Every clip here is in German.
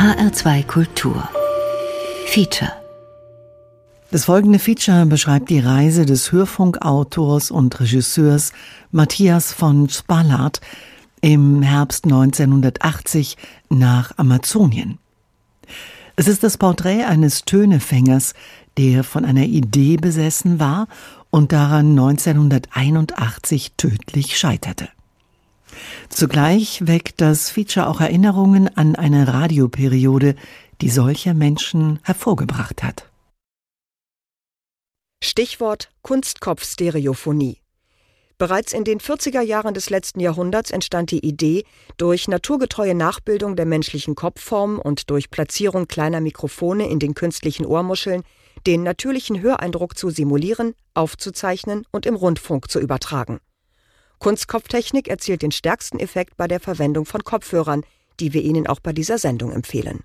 HR2 Kultur Feature. Das folgende Feature beschreibt die Reise des Hörfunkautors und Regisseurs Matthias von Spalath im Herbst 1980 nach Amazonien. Es ist das Porträt eines Tönefängers, der von einer Idee besessen war und daran 1981 tödlich scheiterte. Zugleich weckt das Feature auch Erinnerungen an eine Radioperiode, die solche Menschen hervorgebracht hat. Stichwort Kunstkopf-Stereophonie. Bereits in den 40er Jahren des letzten Jahrhunderts entstand die Idee, durch naturgetreue Nachbildung der menschlichen Kopfform und durch Platzierung kleiner Mikrofone in den künstlichen Ohrmuscheln den natürlichen Höreindruck zu simulieren, aufzuzeichnen und im Rundfunk zu übertragen. Kunstkopftechnik erzielt den stärksten Effekt bei der Verwendung von Kopfhörern, die wir Ihnen auch bei dieser Sendung empfehlen.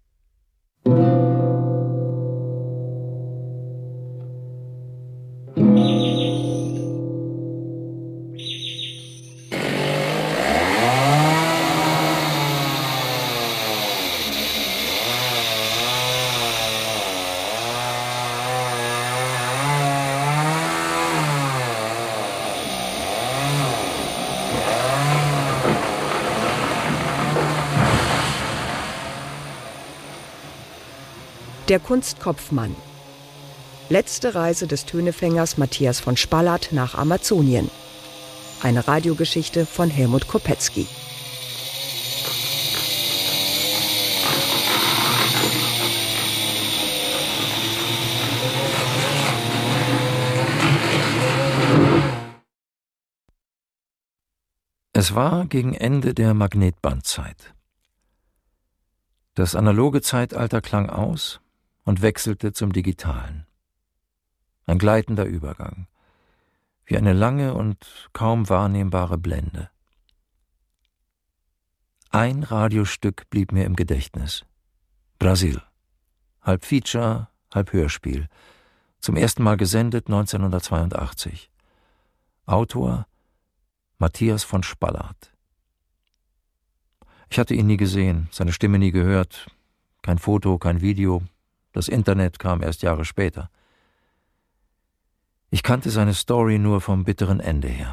Der Kunstkopfmann. Letzte Reise des Tönefängers Matthias von Spalath nach Amazonien. Eine Radiogeschichte von Helmut Kopetzky. Es war gegen Ende der Magnetbandzeit. Das analoge Zeitalter klang aus und wechselte zum Digitalen. Ein gleitender Übergang, wie eine lange und kaum wahrnehmbare Blende. Ein Radiostück blieb mir im Gedächtnis. Brasil. Halb Feature, halb Hörspiel. Zum ersten Mal gesendet 1982. Autor Matthias von Spalath. Ich hatte ihn nie gesehen, seine Stimme nie gehört. Kein Foto, kein Video. Das Internet kam erst Jahre später. Ich kannte seine Story nur vom bitteren Ende her.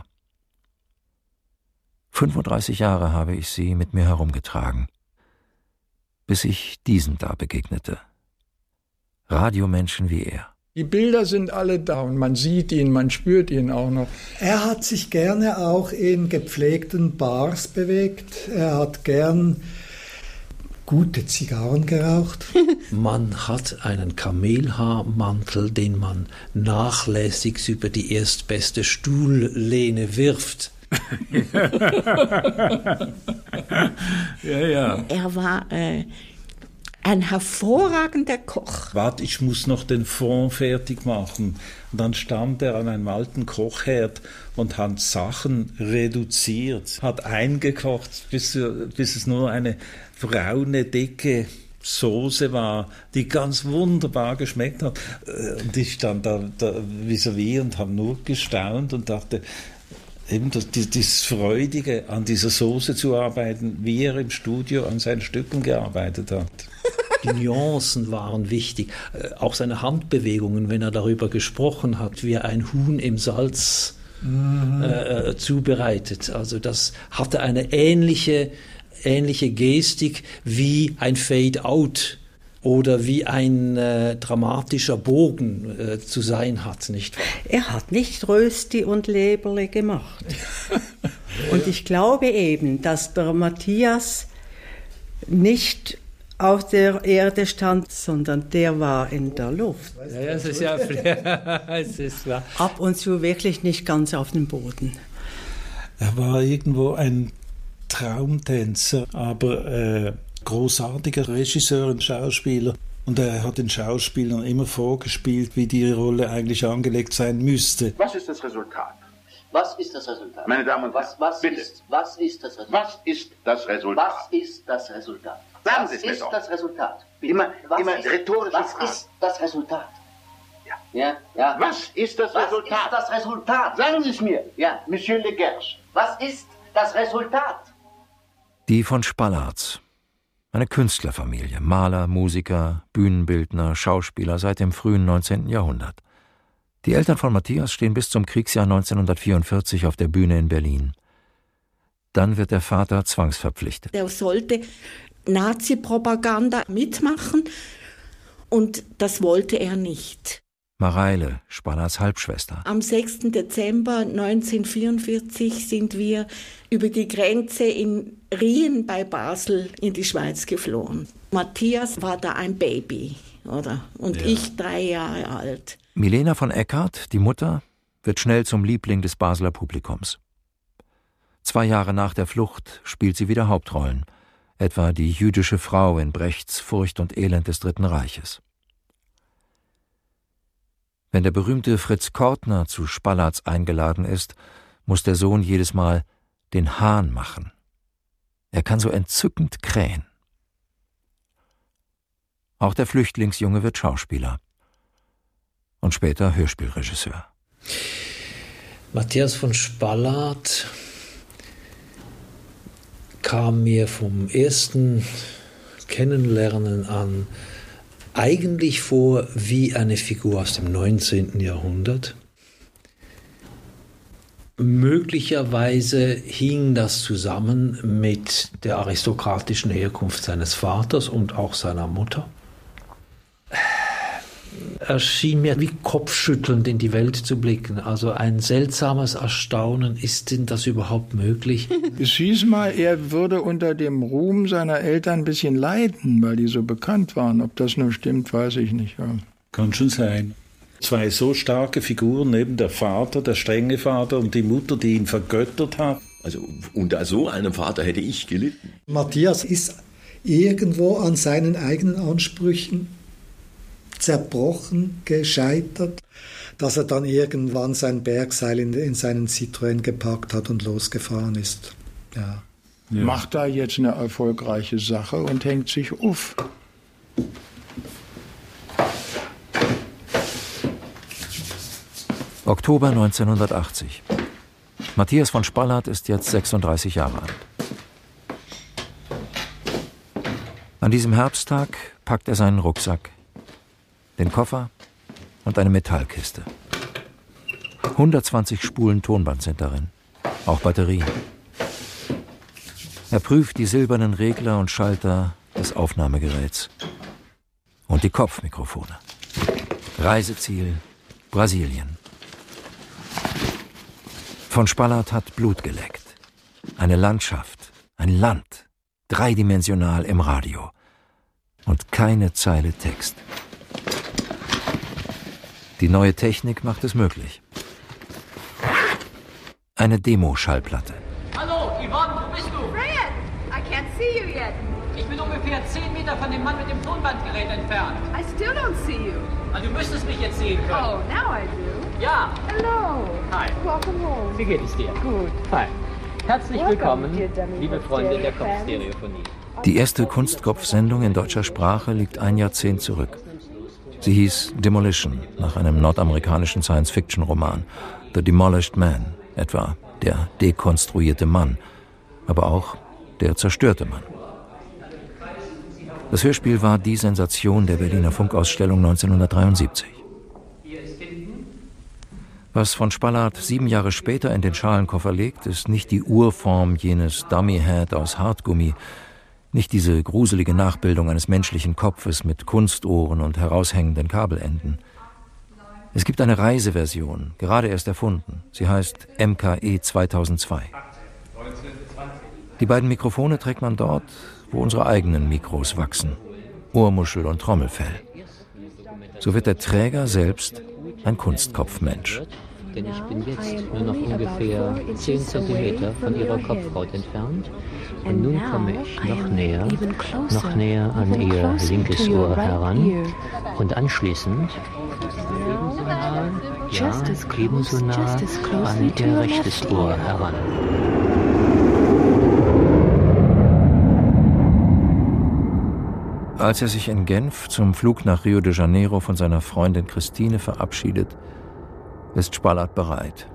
35 Jahre habe ich sie mit mir herumgetragen, bis ich diesen da begegnete. Radiomenschen wie er. Die Bilder sind alle da und man sieht ihn, man spürt ihn auch noch. Er hat sich gerne auch in gepflegten Bars bewegt. Er hat gern gute Zigarren geraucht. Man hat einen Kamelhaarmantel, den man nachlässig über die erstbeste Stuhllehne wirft. Ja. Er war ein hervorragender Koch. Warte, ich muss noch den Fond fertig machen. Und dann stand er an einem alten Kochherd und hat Sachen reduziert, hat eingekocht, bis es nur eine braune, dicke Soße war, die ganz wunderbar geschmeckt hat. Und ich stand da vis-à-vis und habe nur gestaunt und dachte, eben das Freudige, an dieser Soße zu arbeiten, wie er im Studio an seinen Stücken gearbeitet hat. Die Nuancen waren wichtig. Auch seine Handbewegungen, wenn er darüber gesprochen hat, wie er ein Huhn im Salz zubereitet. Also das hatte eine ähnliche Gestik wie ein Fade-out oder wie ein dramatischer Bogen zu sein hat, nicht wahr? Er hat nicht Rösti und Leberle gemacht. Und ich glaube eben, dass der Matthias nicht auf der Erde stand, sondern der war in der Luft. Ja, es ist ja es ist wahr. Ab und zu wirklich nicht ganz auf dem Boden. Er war irgendwo ein Traumtänzer, aber großartiger Regisseur und Schauspieler. Und er hat den Schauspielern immer vorgespielt, wie die Rolle eigentlich angelegt sein müsste. Was ist das Resultat? Was ist das Resultat? Meine Damen und Herren, was bitte. ist das Resultat? Was ist das Resultat? Was ist das Resultat? Sagen Sie es mir doch. Was ist das Resultat? Bitte. Immer rhetorische Fragen. Was ist das Resultat? Ja. Was ist das Resultat? Was ist das Resultat? Sagen Sie es mir. Ja. Monsieur Legerche. Was ist das Resultat? Die von Spalath. Eine Künstlerfamilie, Maler, Musiker, Bühnenbildner, Schauspieler seit dem frühen 19. Jahrhundert. Die Eltern von Matthias stehen bis zum Kriegsjahr 1944 auf der Bühne in Berlin. Dann wird der Vater zwangsverpflichtet. Er sollte Nazi-Propaganda mitmachen und das wollte er nicht. Mareile, Spallards Halbschwester. Am 6. Dezember 1944 sind wir über die Grenze in Rien bei Basel in die Schweiz geflohen. Matthias war da ein Baby, oder? Und ja. Ich 3 Jahre alt. Milena von Eckart, die Mutter, wird schnell zum Liebling des Basler Publikums. 2 Jahre nach der Flucht spielt sie wieder Hauptrollen, etwa die jüdische Frau in Brechts Furcht und Elend des Dritten Reiches. Wenn der berühmte Fritz Kortner zu Spallards eingeladen ist, muss der Sohn jedes Mal den Hahn machen. Er kann so entzückend krähen. Auch der Flüchtlingsjunge wird Schauspieler und später Hörspielregisseur. Matthias von Spallart kam mir vom ersten Kennenlernen an eigentlich vor wie eine Figur aus dem 19. Jahrhundert. Möglicherweise hing das zusammen mit der aristokratischen Herkunft seines Vaters und auch seiner Mutter. Er schien mir wie kopfschüttelnd in die Welt zu blicken. Also ein seltsames Erstaunen, ist denn das überhaupt möglich? Es hieß mal, er würde unter dem Ruhm seiner Eltern ein bisschen leiden, weil die so bekannt waren. Ob das nur stimmt, weiß ich nicht. Ja. Kann schon sein. 2 so starke Figuren, neben der Vater, der strenge Vater und die Mutter, die ihn vergöttert hat. Also unter so einem Vater hätte ich gelitten. Matthias ist irgendwo an seinen eigenen Ansprüchen zerbrochen, gescheitert, dass er dann irgendwann sein Bergseil in seinen Citroën gepackt hat und losgefahren ist. Ja. Ja. Macht da jetzt eine erfolgreiche Sache und hängt sich auf. Oktober 1980. Matthias von Spallart ist jetzt 36 Jahre alt. An diesem Herbsttag packt er seinen Rucksack, den Koffer und eine Metallkiste. 120 Spulen Tonband sind darin, auch Batterien. Er prüft die silbernen Regler und Schalter des Aufnahmegeräts und die Kopfmikrofone. Reiseziel Brasilien. Von Spallart hat Blut geleckt. Eine Landschaft, ein Land, dreidimensional im Radio. Und keine Zeile Text. Die neue Technik macht es möglich. Eine Demo-Schallplatte. Hallo, Yvonne, wo bist du? Fred, I can't see you yet. Ich bin ungefähr 10 Meter von dem Mann mit dem Tonbandgerät entfernt. I still don't see you. Du müsstest mich jetzt sehen können. Oh, now I do. Ja. Hello. Hi. Welcome home. Wie geht es dir? Gut. Hi. Herzlich willkommen, liebe Freunde der Kopfstereophonie. Die erste Kunstkopf-Sendung in deutscher Sprache liegt ein Jahrzehnt zurück. Sie hieß Demolition, nach einem nordamerikanischen Science-Fiction-Roman. The Demolished Man, etwa der dekonstruierte Mann, aber auch der zerstörte Mann. Das Hörspiel war die Sensation der Berliner Funkausstellung 1973. Was von Spallart 7 Jahre später in den Schalenkoffer legt, ist nicht die Urform jenes Dummy-Head aus Hartgummi, nicht diese gruselige Nachbildung eines menschlichen Kopfes mit Kunstohren und heraushängenden Kabelenden. Es gibt eine Reiseversion, gerade erst erfunden. Sie heißt MKE 2002. Die beiden Mikrofone trägt man dort, wo unsere eigenen Mikros wachsen. Ohrmuschel und Trommelfell. So wird der Träger selbst ein Kunstkopfmensch. Denn ich bin jetzt nur noch ungefähr 10 Zentimeter von ihrer Kopfhaut entfernt. Und nun komme ich noch näher an ihr linkes Ohr heran und anschließend ebenso nah an ihr rechtes Ohr heran. Als er sich in Genf zum Flug nach Rio de Janeiro von seiner Freundin Christine verabschiedet, ist Spallart bereit.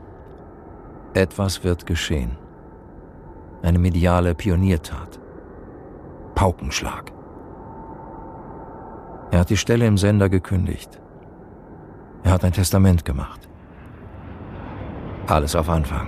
Etwas wird geschehen. Eine mediale Pioniertat. Paukenschlag. Er hat die Stelle im Sender gekündigt. Er hat ein Testament gemacht. Alles auf Anfang.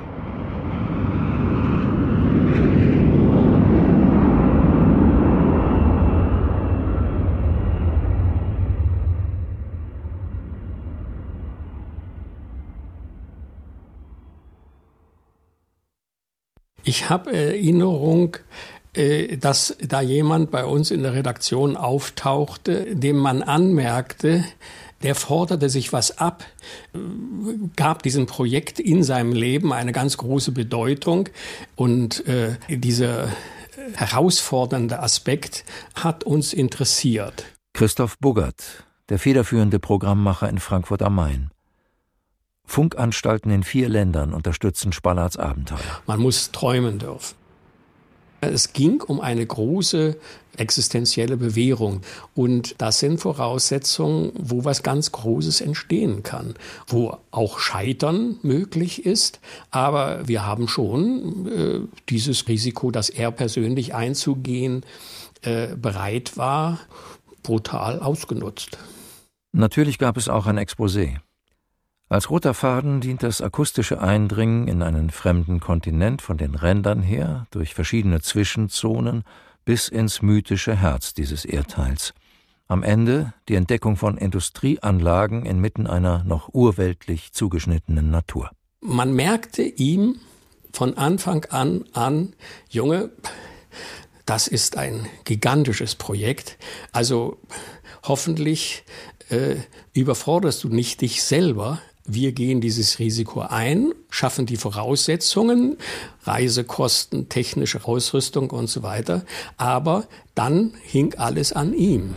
Ich habe Erinnerung, dass da jemand bei uns in der Redaktion auftauchte, dem man anmerkte, der forderte sich was ab, gab diesem Projekt in seinem Leben eine ganz große Bedeutung und dieser herausfordernde Aspekt hat uns interessiert. Christoph Buggert, der federführende Programmmacher in Frankfurt am Main. Funkanstalten in 4 Ländern unterstützen Spallards Abenteuer. Man muss träumen dürfen. Es ging um eine große existenzielle Bewährung. Und das sind Voraussetzungen, wo was ganz Großes entstehen kann. Wo auch Scheitern möglich ist. Aber wir haben schon dieses Risiko, das er persönlich einzugehen bereit war, brutal ausgenutzt. Natürlich gab es auch ein Exposé. Als roter Faden dient das akustische Eindringen in einen fremden Kontinent von den Rändern her, durch verschiedene Zwischenzonen, bis ins mythische Herz dieses Erdteils. Am Ende die Entdeckung von Industrieanlagen inmitten einer noch urweltlich zugeschnittenen Natur. Man merkte ihm von Anfang an, Junge, das ist ein gigantisches Projekt, also hoffentlich überforderst du nicht dich selber. Wir gehen dieses Risiko ein, schaffen die Voraussetzungen, Reisekosten, technische Ausrüstung und so weiter. Aber dann hing alles an ihm.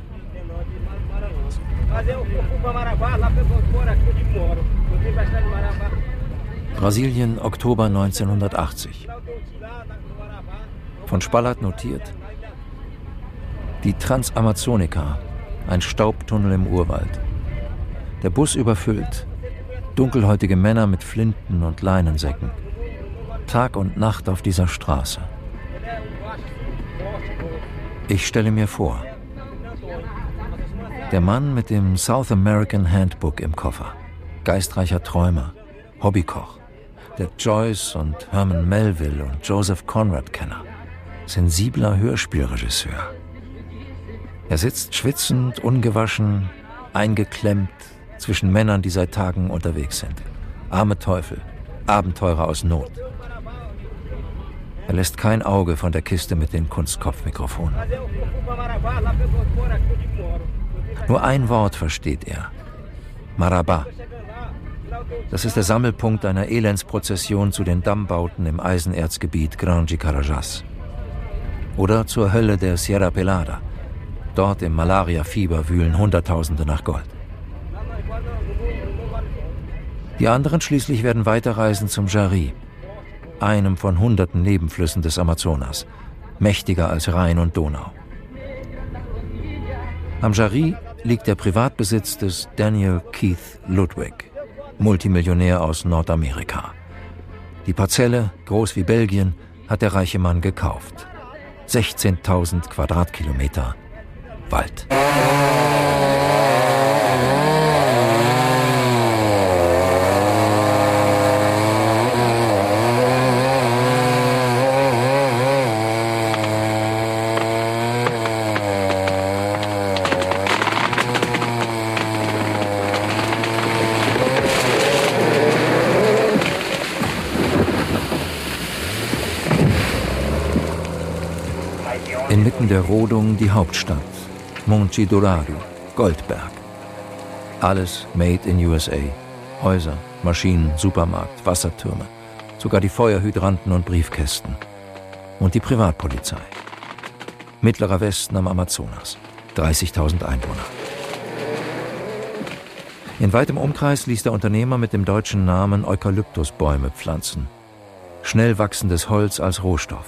Brasilien, Oktober 1980. Von Spallard notiert: Die Transamazonica, ein Staubtunnel im Urwald. Der Bus überfüllt. Dunkelhäutige Männer mit Flinten und Leinensäcken. Tag und Nacht auf dieser Straße. Ich stelle mir vor, der Mann mit dem South American Handbook im Koffer, geistreicher Träumer, Hobbykoch, der Joyce und Herman Melville und Joseph Conrad-Kenner, sensibler Hörspielregisseur. Er sitzt schwitzend, ungewaschen, eingeklemmt zwischen Männern, die seit Tagen unterwegs sind. Arme Teufel, Abenteurer aus Not. Er lässt kein Auge von der Kiste mit den Kunstkopfmikrofonen. Nur ein Wort versteht er: Marabá. Das ist der Sammelpunkt einer Elendsprozession zu den Dammbauten im Eisenerzgebiet Grande Carajás. Oder zur Hölle der Sierra Pelada. Dort im Malariafieber wühlen Hunderttausende nach Gold. Die anderen schließlich werden weiterreisen zum Jari, einem von hunderten Nebenflüssen des Amazonas, mächtiger als Rhein und Donau. Am Jari liegt der Privatbesitz des Daniel Keith Ludwig, Multimillionär aus Nordamerika. Die Parzelle, groß wie Belgien, hat der reiche Mann gekauft. 16.000 Quadratkilometer Wald. Inmitten der Rodung die Hauptstadt, Monte Dourado, Goldberg. Alles made in USA. Häuser, Maschinen, Supermarkt, Wassertürme, sogar die Feuerhydranten und Briefkästen. Und die Privatpolizei. Mittlerer Westen am Amazonas, 30.000 Einwohner. In weitem Umkreis ließ der Unternehmer mit dem deutschen Namen Eukalyptusbäume pflanzen. Schnell wachsendes Holz als Rohstoff.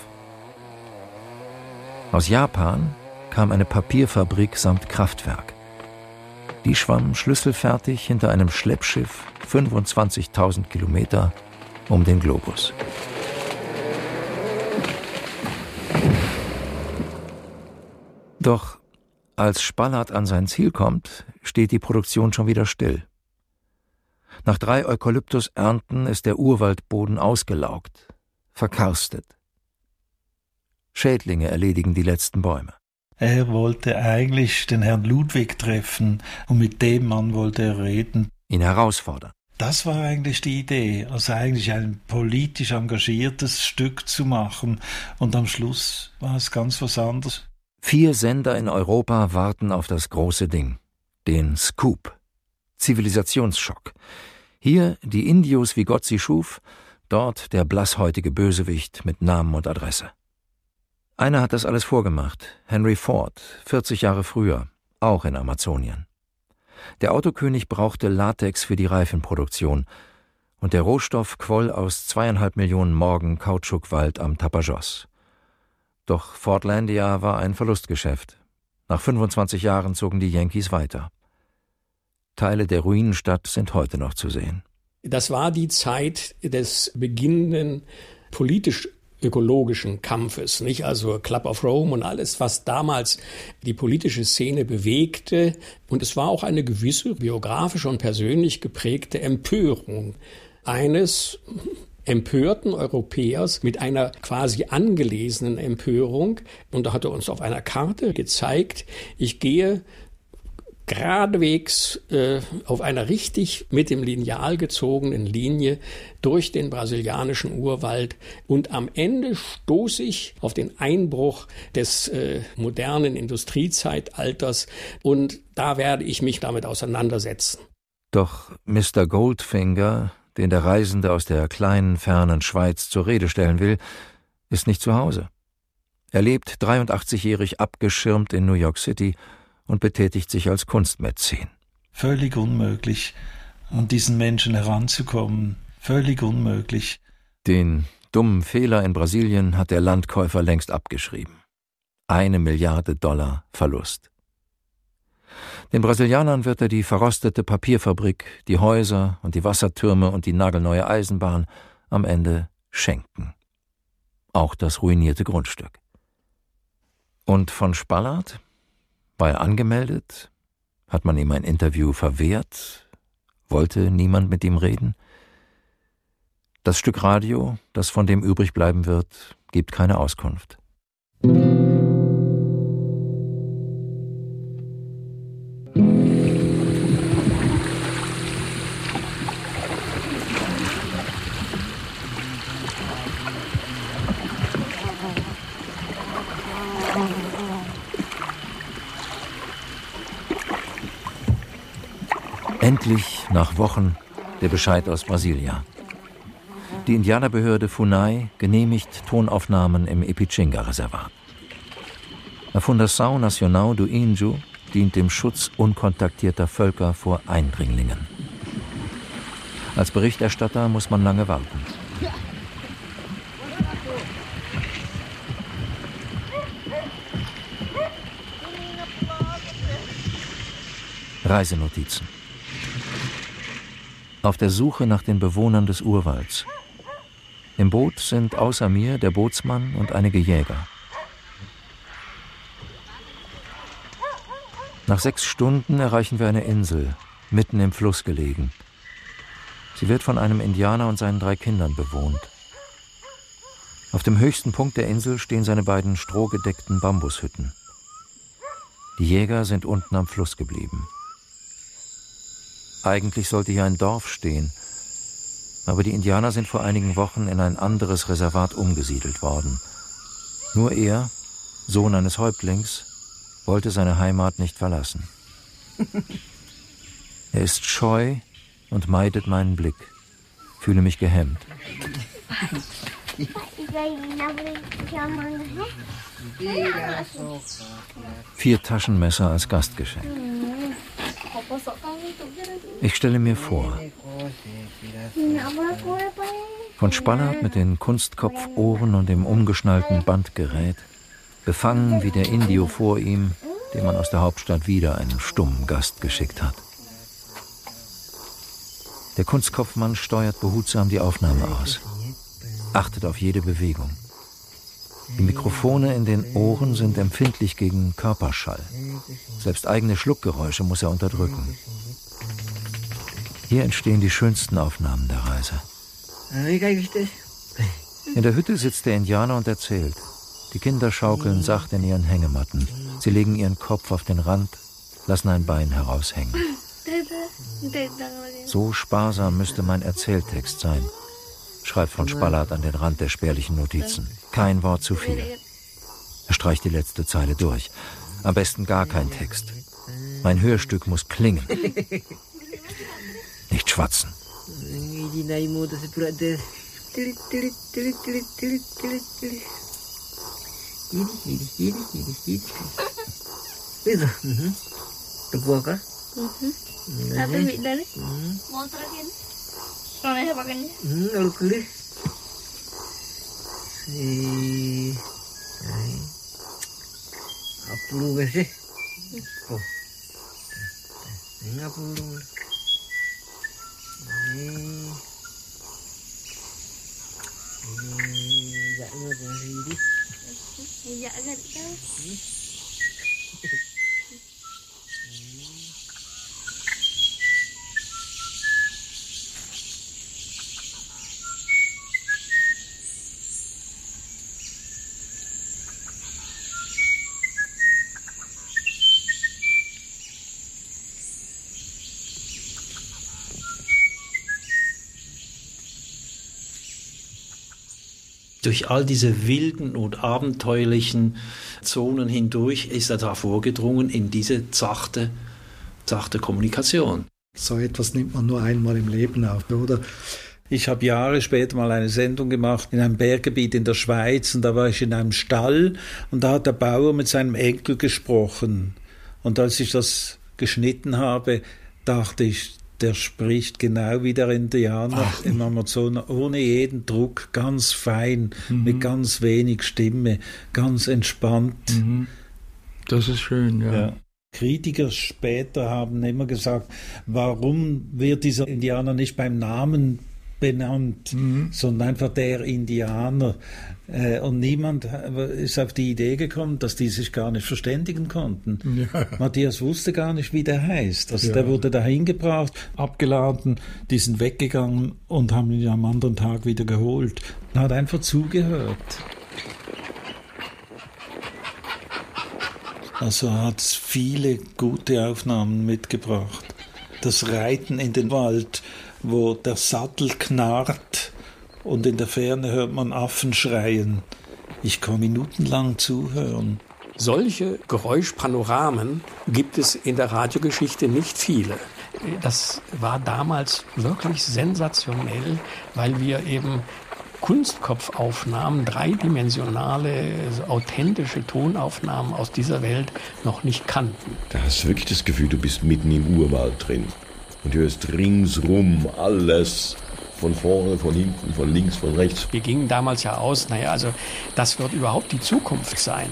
Aus Japan kam eine Papierfabrik samt Kraftwerk. Die schwamm schlüsselfertig hinter einem Schleppschiff 25.000 Kilometer um den Globus. Doch als Spallart an sein Ziel kommt, steht die Produktion schon wieder still. Nach 3 Eukalyptusernten ist der Urwaldboden ausgelaugt, verkarstet. Schädlinge erledigen die letzten Bäume. Er wollte eigentlich den Herrn Ludwig treffen und mit dem Mann wollte er reden. Ihn herausfordern. Das war eigentlich die Idee, also eigentlich ein politisch engagiertes Stück zu machen. Und am Schluss war es ganz was anderes. 4 Sender in Europa warten auf das große Ding, den Scoop. Zivilisationsschock. Hier die Indios, wie Gott sie schuf, dort der blasshäutige Bösewicht mit Namen und Adresse. Einer hat das alles vorgemacht, Henry Ford, 40 Jahre früher, auch in Amazonien. Der Autokönig brauchte Latex für die Reifenproduktion und der Rohstoff quoll aus 2,5 Millionen Morgen Kautschukwald am Tapajós. Doch Fordlandia war ein Verlustgeschäft. Nach 25 Jahren zogen die Yankees weiter. Teile der Ruinenstadt sind heute noch zu sehen. Das war die Zeit des beginnenden politisch-ökologischen Kampfes, nicht? Also Club of Rome und alles, was damals die politische Szene bewegte. Und es war auch eine gewisse biografische und persönlich geprägte Empörung eines empörten Europäers mit einer quasi angelesenen Empörung. Und da hat er uns auf einer Karte gezeigt, ich gehe geradewegs auf einer richtig mit dem Lineal gezogenen Linie durch den brasilianischen Urwald und am Ende stoße ich auf den Einbruch des modernen Industriezeitalters und da werde ich mich damit auseinandersetzen. Doch Mr. Goldfinger, den der Reisende aus der kleinen, fernen Schweiz zur Rede stellen will, ist nicht zu Hause. Er lebt 83-jährig abgeschirmt in New York City und betätigt sich als Kunstmäzen. Völlig unmöglich, an diesen Menschen heranzukommen. Völlig unmöglich. Den dummen Fehler in Brasilien hat der Landkäufer längst abgeschrieben. 1 Milliarde $ Verlust. Den Brasilianern wird er die verrostete Papierfabrik, die Häuser und die Wassertürme und die nagelneue Eisenbahn am Ende schenken. Auch das ruinierte Grundstück. Und von Spallart? War er angemeldet? Hat man ihm ein Interview verwehrt? Wollte niemand mit ihm reden? Das Stück Radio, das von dem übrig bleiben wird, gibt keine Auskunft. Endlich, nach Wochen, der Bescheid aus Brasilia. Die Indianerbehörde Funai genehmigt Tonaufnahmen im Ipichinga-Reservat. La Fundação Nacional do Índio dient dem Schutz unkontaktierter Völker vor Eindringlingen. Als Berichterstatter muss man lange warten. Reisenotizen. Auf der Suche nach den Bewohnern des Urwalds. Im Boot sind außer mir der Bootsmann und einige Jäger. Nach 6 Stunden erreichen wir eine Insel, mitten im Fluss gelegen. Sie wird von einem Indianer und seinen 3 Kindern bewohnt. Auf dem höchsten Punkt der Insel stehen seine beiden strohgedeckten Bambushütten. Die Jäger sind unten am Fluss geblieben. Eigentlich sollte hier ein Dorf stehen, aber die Indianer sind vor einigen Wochen in ein anderes Reservat umgesiedelt worden. Nur er, Sohn eines Häuptlings, wollte seine Heimat nicht verlassen. Er ist scheu und meidet meinen Blick, fühle mich gehemmt. 4 Taschenmesser als Gastgeschenk. Ich stelle mir vor, von Spallart mit den Kunstkopfohren und dem umgeschnallten Bandgerät, befangen wie der Indio vor ihm, dem man aus der Hauptstadt wieder einen stummen Gast geschickt hat. Der Kunstkopfmann steuert behutsam die Aufnahme aus, achtet auf jede Bewegung. Die Mikrofone in den Ohren sind empfindlich gegen Körperschall. Selbst eigene Schluckgeräusche muss er unterdrücken. Hier entstehen die schönsten Aufnahmen der Reise. In der Hütte sitzt der Indianer und erzählt. Die Kinder schaukeln sacht in ihren Hängematten. Sie legen ihren Kopf auf den Rand, lassen ein Bein heraushängen. So sparsam müsste mein Erzähltext sein, schreibt von Spalart an den Rand der spärlichen Notizen. Kein Wort zu viel. Er streicht die letzte Zeile durch. Am besten gar kein Text. Mein Hörstück muss klingen. Nicht schwatzen. Durch all diese wilden und abenteuerlichen Zonen hindurch ist er da vorgedrungen in diese sachte Kommunikation. So etwas nimmt man nur einmal im Leben auf, oder? Ich habe Jahre später mal eine Sendung gemacht in einem Berggebiet in der Schweiz und da war ich in einem Stall und da hat der Bauer mit seinem Enkel gesprochen. Und als ich das geschnitten habe, dachte ich, der spricht genau wie der Indianer im Amazonas, ohne jeden Druck, ganz fein, mit ganz wenig Stimme, ganz entspannt. Das ist schön, ja. Kritiker später haben immer gesagt, warum wird dieser Indianer nicht beim Namen benannt, sondern einfach der Indianer. Und niemand ist auf die Idee gekommen, dass die sich gar nicht verständigen konnten. Ja. Matthias wusste gar nicht, wie der heißt. Also der wurde dahin gebracht, abgeladen, die sind weggegangen und haben ihn am anderen Tag wieder geholt. Er hat einfach zugehört. Also er hat viele gute Aufnahmen mitgebracht. Das Reiten in den Wald, wo der Sattel knarrt und in der Ferne hört man Affen schreien. Ich kann minutenlang zuhören. Solche Geräuschpanoramen gibt es in der Radiogeschichte nicht viele. Das war damals wirklich sensationell, weil wir eben Kunstkopfaufnahmen, dreidimensionale, authentische Tonaufnahmen aus dieser Welt noch nicht kannten. Da hast du wirklich das Gefühl, du bist mitten im Urwald drin. Und du hörst ringsrum alles, von vorne, von hinten, von links, von rechts. Wir gingen damals ja aus, also das wird überhaupt die Zukunft sein.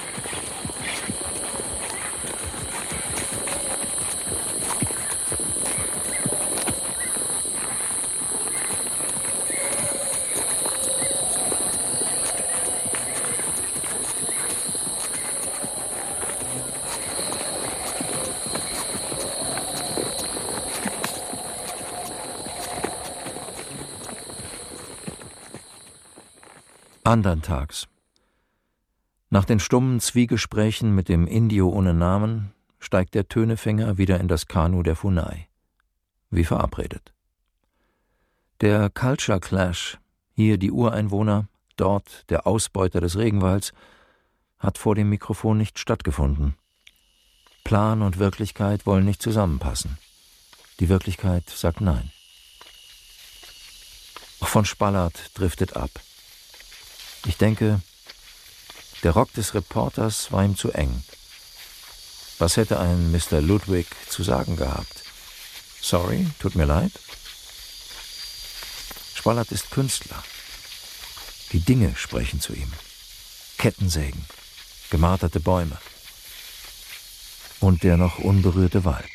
Andern Tags. Nach den stummen Zwiegesprächen mit dem Indio ohne Namen steigt der Tönefänger wieder in das Kanu der Funai. Wie verabredet. Der Culture Clash, hier die Ureinwohner, dort der Ausbeuter des Regenwalds, hat vor dem Mikrofon nicht stattgefunden. Plan und Wirklichkeit wollen nicht zusammenpassen. Die Wirklichkeit sagt Nein. Auch von Spalart driftet ab. Ich denke, der Rock des Reporters war ihm zu eng. Was hätte ein Mr. Ludwig zu sagen gehabt? Sorry, tut mir leid? Spalart ist Künstler. Die Dinge sprechen zu ihm. Kettensägen, gemarterte Bäume und der noch unberührte Wald.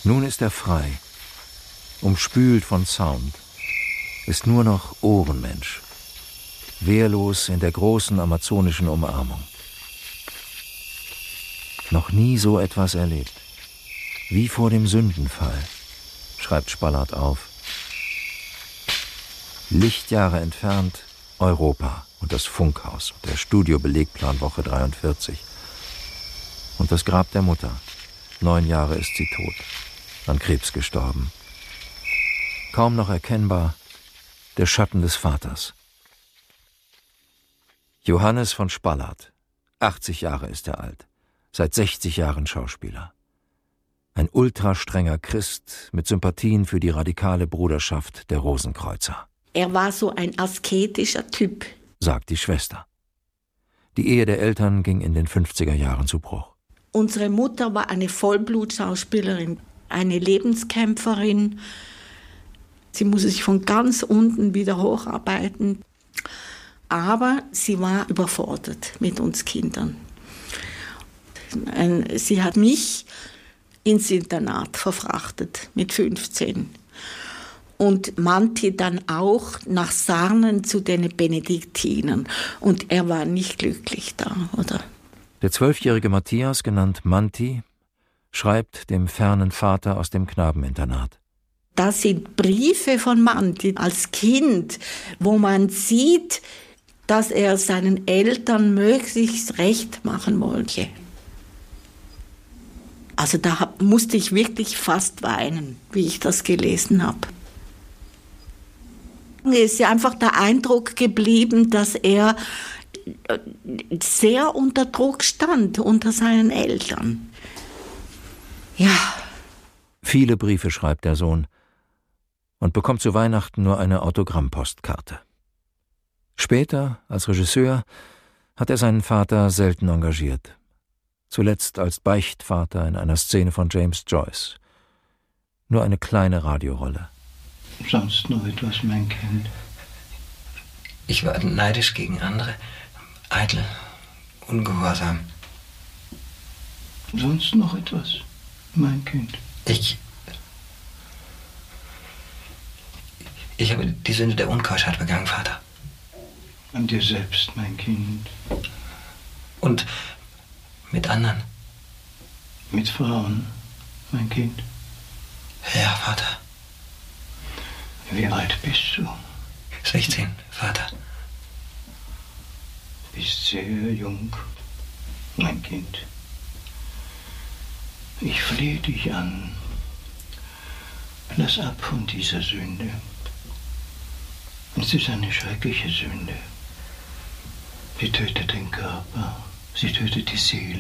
Nun ist er frei, umspült von Sound, ist nur noch Ohrenmensch, wehrlos in der großen amazonischen Umarmung. Noch nie so etwas erlebt. Wie vor dem Sündenfall, schreibt Spallart auf. Lichtjahre entfernt Europa und das Funkhaus und der Studiobelegplan Woche 43. Und das Grab der Mutter. 9 Jahre ist sie tot, an Krebs gestorben. Kaum noch erkennbar der Schatten des Vaters. Johannes von Spallart, 80 Jahre ist er alt, seit 60 Jahren Schauspieler. Ein ultrastrenger Christ mit Sympathien für die radikale Bruderschaft der Rosenkreuzer. Er war so ein asketischer Typ, sagt die Schwester. Die Ehe der Eltern ging in den 50er Jahren zu Bruch. Unsere Mutter war eine Vollblutschauspielerin, eine Lebenskämpferin. Sie musste sich von ganz unten wieder hocharbeiten. Aber sie war überfordert mit uns Kindern. Sie hat mich ins Internat verfrachtet mit 15. Und Manti dann auch nach Sarnen zu den Benediktinern. Und er war nicht glücklich da, oder? Der 12-jährige Matthias, genannt Manti, schreibt dem fernen Vater aus dem Knabeninternat. Das sind Briefe von Manti als Kind, wo man sieht, dass er seinen Eltern möglichst recht machen wollte. Also da musste ich wirklich fast weinen, wie ich das gelesen habe. Es ist ja einfach der Eindruck geblieben, dass er sehr unter Druck stand, unter seinen Eltern. Ja. Viele Briefe schreibt der Sohn und bekommt zu Weihnachten nur eine Autogrammpostkarte. Später, als Regisseur, hat er seinen Vater selten engagiert. Zuletzt als Beichtvater in einer Szene von James Joyce. Nur eine kleine Radiorolle. Sonst noch etwas, mein Kind? Ich war neidisch gegen andere, eitel, ungehorsam. Sonst noch etwas, mein Kind? Ich habe die Sünde der Unkeuschheit begangen, Vater. An dir selbst, mein Kind. Und mit anderen? Mit Frauen, mein Kind. Ja, Vater. Wie alt bist du? 16, Vater. Bist sehr jung, mein Kind. Ich flehe dich an. Lass ab von dieser Sünde. Es ist eine schreckliche Sünde. Sie tötet den Körper, sie tötet die Seele.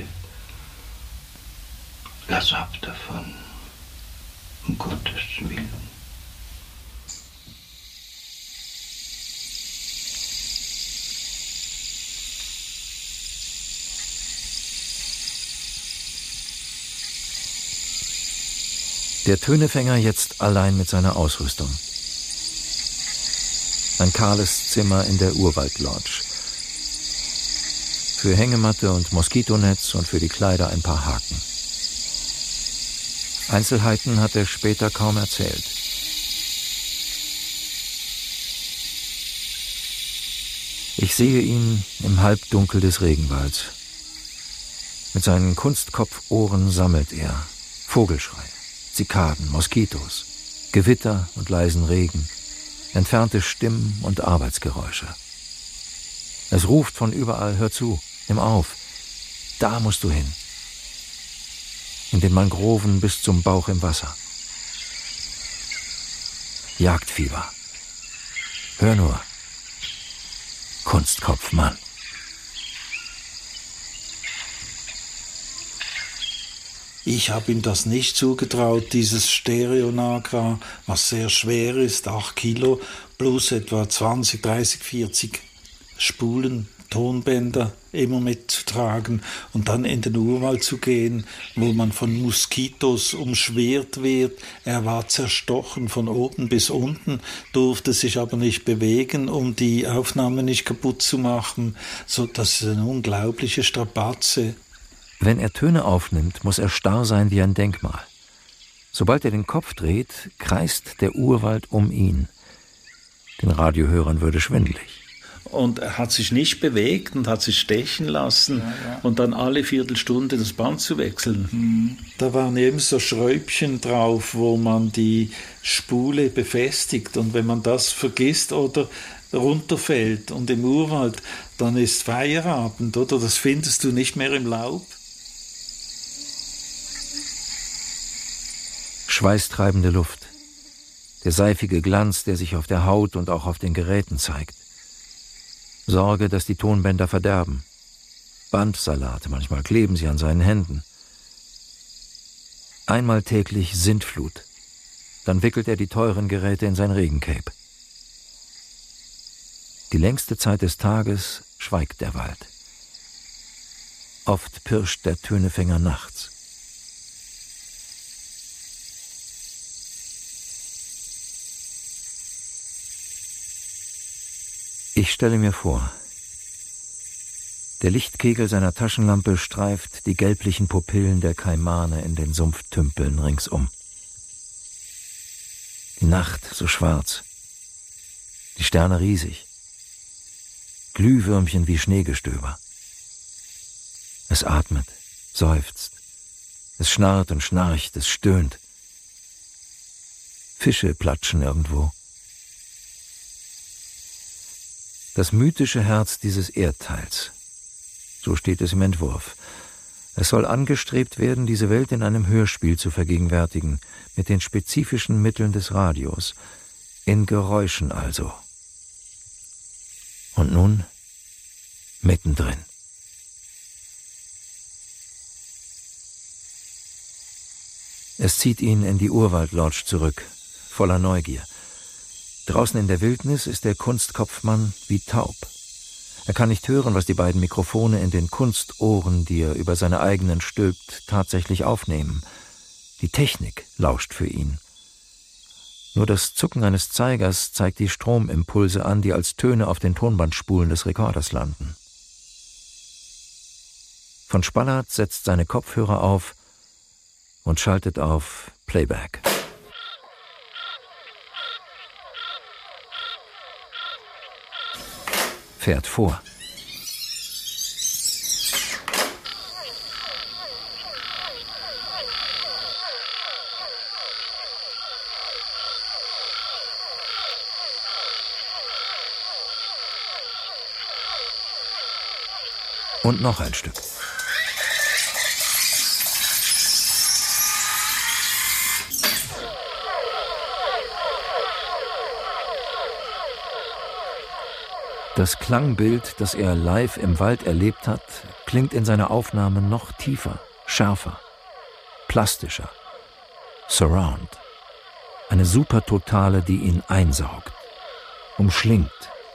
Lass ab davon, um Gottes Willen. Der Tönefänger jetzt allein mit seiner Ausrüstung. Ein kahles Zimmer in der Urwald-Lodge. Für Hängematte und Moskitonetz und für die Kleider ein paar Haken. Einzelheiten hat er später kaum erzählt. Ich sehe ihn im Halbdunkel des Regenwalds. Mit seinen Kunstkopfohren sammelt er Vogelschrei, Zikaden, Moskitos, Gewitter und leisen Regen, entfernte Stimmen und Arbeitsgeräusche. Es ruft von überall, hör zu, nimm auf, da musst du hin. In den Mangroven bis zum Bauch im Wasser. Jagdfieber. Hör nur. Kunstkopfmann. Ich habe ihm das nicht zugetraut, dieses Stereo-Nagra, was sehr schwer ist, 8 Kilo, plus etwa 20, 30, 40 Spulen, Tonbänder immer mitzutragen und dann in den Urwald zu gehen, wo man von Moskitos umschwirrt wird. Er war zerstochen von oben bis unten, durfte sich aber nicht bewegen, um die Aufnahme nicht kaputt zu machen. So, das ist eine unglaubliche Strapaze. Wenn er Töne aufnimmt, muss er starr sein wie ein Denkmal. Sobald er den Kopf dreht, kreist der Urwald um ihn. Den Radiohörern würde schwindelig. Und er hat sich nicht bewegt und hat sich stechen lassen und dann alle Viertelstunde das Band zu wechseln. Da waren eben so Schräubchen drauf, wo man die Spule befestigt, und wenn man das vergisst oder runterfällt und im Urwald, dann ist Feierabend, oder? Das findest du nicht mehr im Laub. Schweißtreibende Luft, der seifige Glanz, der sich auf der Haut und auch auf den Geräten zeigt. Sorge, dass die Tonbänder verderben. Bandsalate, manchmal kleben sie an seinen Händen. Einmal täglich Sintflut. Dann wickelt er die teuren Geräte in sein Regencape. Die längste Zeit des Tages schweigt der Wald. Oft pirscht der Tönefänger nachts. Ich stelle mir vor, der Lichtkegel seiner Taschenlampe streift die gelblichen Pupillen der Kaimane in den Sumpftümpeln ringsum. Die Nacht so schwarz, die Sterne riesig, Glühwürmchen wie Schneegestöber. Es atmet, seufzt, es schnarrt und schnarcht, es stöhnt. Fische platschen irgendwo. Das mythische Herz dieses Erdteils. So steht es im Entwurf. Es soll angestrebt werden, diese Welt in einem Hörspiel zu vergegenwärtigen, mit den spezifischen Mitteln des Radios, in Geräuschen also. Und nun mittendrin. Es zieht ihn in die Urwald-Lodge zurück, voller Neugier. Draußen in der Wildnis ist der Kunstkopfmann wie taub. Er kann nicht hören, was die beiden Mikrofone in den Kunstohren, die er über seine eigenen stülpt, tatsächlich aufnehmen. Die Technik lauscht für ihn. Nur das Zucken eines Zeigers zeigt die Stromimpulse an, die als Töne auf den Tonbandspulen des Rekorders landen. Von Spallert setzt seine Kopfhörer auf und schaltet auf Playback. Fährt vor. Und noch ein Stück. Das Klangbild, das er live im Wald erlebt hat, klingt in seiner Aufnahme noch tiefer, schärfer, plastischer. Surround. Eine Supertotale, die ihn einsaugt, umschlingt.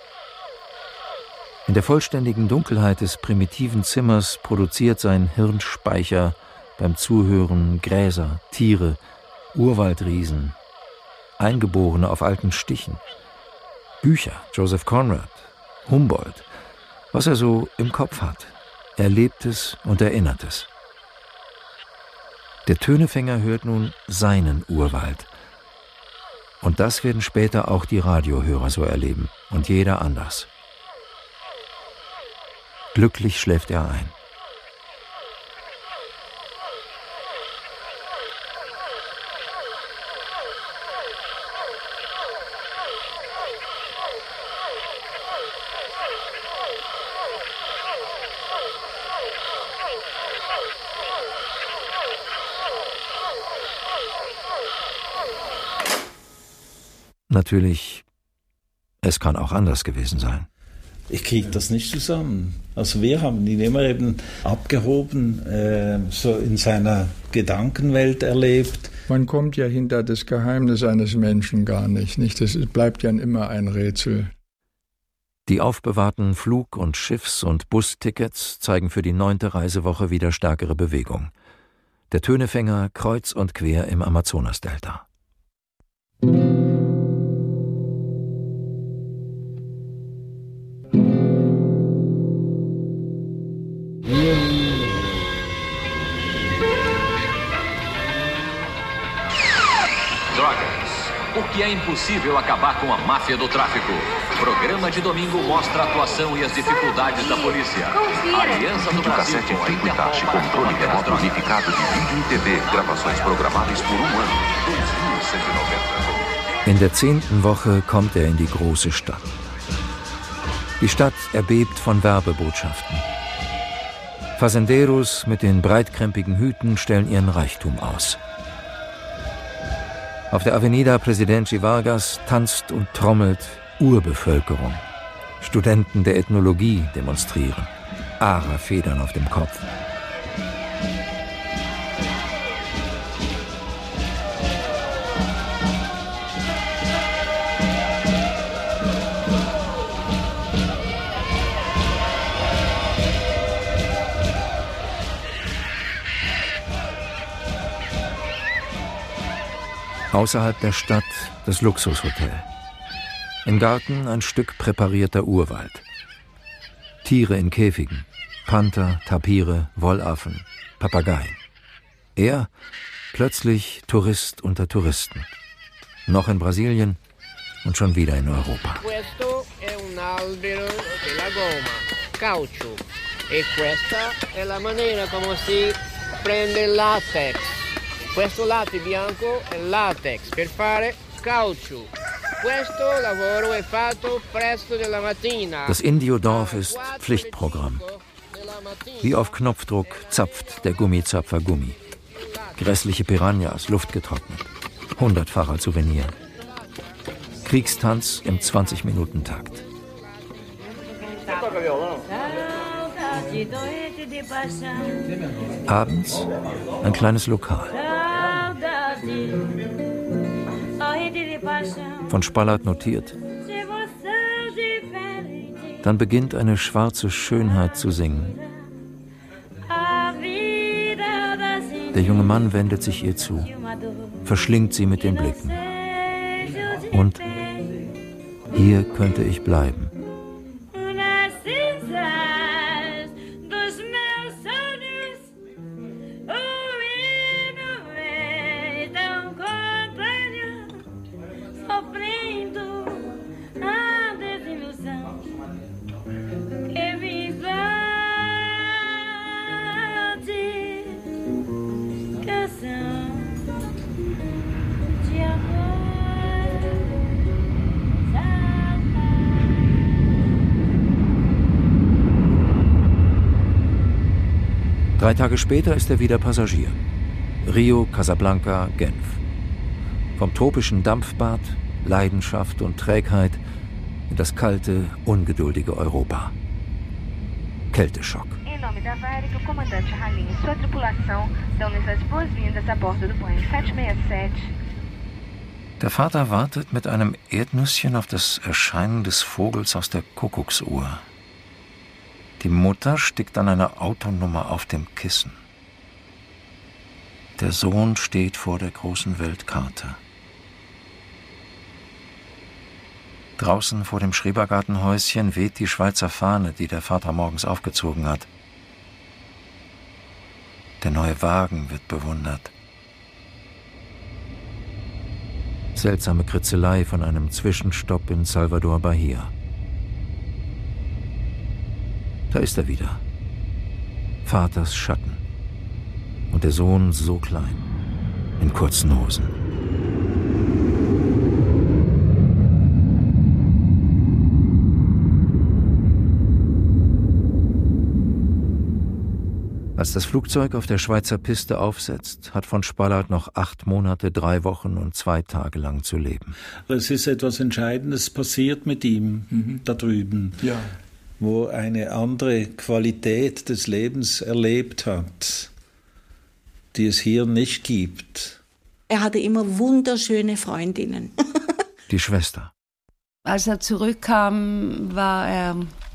In der vollständigen Dunkelheit des primitiven Zimmers produziert sein Hirnspeicher beim Zuhören Gräser, Tiere, Urwaldriesen, Eingeborene auf alten Stichen, Bücher, Joseph Conrad, Humboldt, was er so im Kopf hat. Er lebt es und erinnert es. Der Tönefänger hört nun seinen Urwald. Und das werden später auch die Radiohörer so erleben und jeder anders. Glücklich schläft er ein. Natürlich, es kann auch anders gewesen sein. Ich kriege das nicht zusammen. Also wir haben ihn immer eben abgehoben, so in seiner Gedankenwelt erlebt. Man kommt ja hinter das Geheimnis eines Menschen gar nicht. Das bleibt ja immer ein Rätsel. Die aufbewahrten Flug- und Schiffs- und Bustickets zeigen für die 9. Reisewoche wieder stärkere Bewegung. Der Tönefänger kreuz und quer im Amazonasdelta. que é impossível acabar com a máfia do tráfico. O programa de domingo mostra a atuação e as dificuldades da polícia. A Aliança do Brasil com a Interpol para controle remoto unificado de vídeo e TV. Gravações programáveis por 1 ano. 2.190. In der 10. Woche kommt er in die große Stadt. Die Stadt erbebt von Werbebotschaften. Fazenderos mit den breitkrempigen Hüten stellen ihren Reichtum aus. Auf der Avenida Presidente Vargas tanzt und trommelt Urbevölkerung. Studenten der Ethnologie demonstrieren. Ara-Federn auf dem Kopf. Außerhalb der Stadt das Luxushotel. Im Garten ein Stück präparierter Urwald. Tiere in Käfigen. Panther, Tapire, Wollaffen, Papageien. Er plötzlich Tourist unter Touristen. Noch in Brasilien und schon wieder in Europa. Questo è un albero della gomma, caucho. E questa è la maniera come si prende il latex. Questo latte bianco è latex per fare caucho. Questo lavoro è fatto presto della mattina. Das Indiodorf ist Pflichtprogramm. Wie auf Knopfdruck zapft der Gummizapfer Gummi. Grässliche Piranhas, luftgetrocknet. 100-facher Souvenir. Kriegstanz im 20-Minuten-Takt. Abends ein kleines Lokal. Von Spallert notiert. Dann beginnt eine schwarze Schönheit zu singen. Der junge Mann wendet sich ihr zu, verschlingt sie mit den Blicken. Und hier könnte ich bleiben. Drei Tage später ist er wieder Passagier. Rio, Casablanca, Genf. Vom tropischen Dampfbad, Leidenschaft und Trägheit in das kalte, ungeduldige Europa. Kälteschock. Em nome da Varig, o comandante Halim e sua tripulação dão-lhes as boas-vindas a bordo do Boeing 767. Der Vater wartet mit einem Erdnüsschen auf das Erscheinen des Vogels aus der Kuckucksuhr. Die Mutter stickt an einer Autonummer auf dem Kissen. Der Sohn steht vor der großen Weltkarte. Draußen vor dem Schrebergartenhäuschen weht die Schweizer Fahne, die der Vater morgens aufgezogen hat. Der neue Wagen wird bewundert. Seltsame Kritzelei von einem Zwischenstopp in Salvador Bahia. Da ist er wieder. Vaters Schatten. Und der Sohn so klein, in kurzen Hosen. Als das Flugzeug auf der Schweizer Piste aufsetzt, hat von Spallert noch 8 Monate, 3 Wochen und 2 Tage lang zu leben. Es ist etwas Entscheidendes passiert mit ihm da drüben. Ja. Wo eine andere Qualität des Lebens erlebt hat, die es hier nicht gibt. Er hatte immer wunderschöne Freundinnen. Die Schwester. Als er zurückkam, war er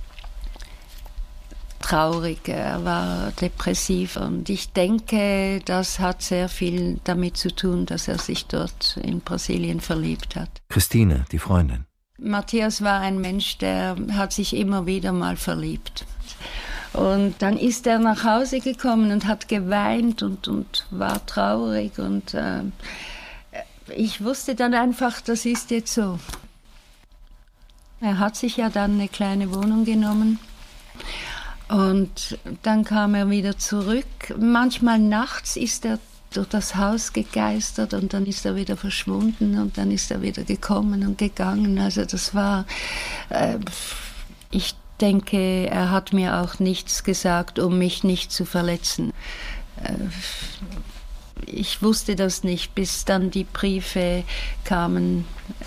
traurig, er war depressiv. Und ich denke, das hat sehr viel damit zu tun, dass er sich dort in Brasilien verliebt hat. Christine, die Freundin. Matthias war ein Mensch, der hat sich immer wieder mal verliebt. Und dann ist er nach Hause gekommen und hat geweint und war traurig. Und Ich wusste dann einfach, das ist jetzt so. Er hat sich ja dann eine kleine Wohnung genommen und dann kam er wieder zurück. Manchmal nachts ist er durch das Haus gegeistert und dann ist er wieder verschwunden und dann ist er wieder gekommen und gegangen. Also das war, ich denke, er hat mir auch nichts gesagt, um mich nicht zu verletzen. Ich wusste das nicht, bis dann die Briefe kamen.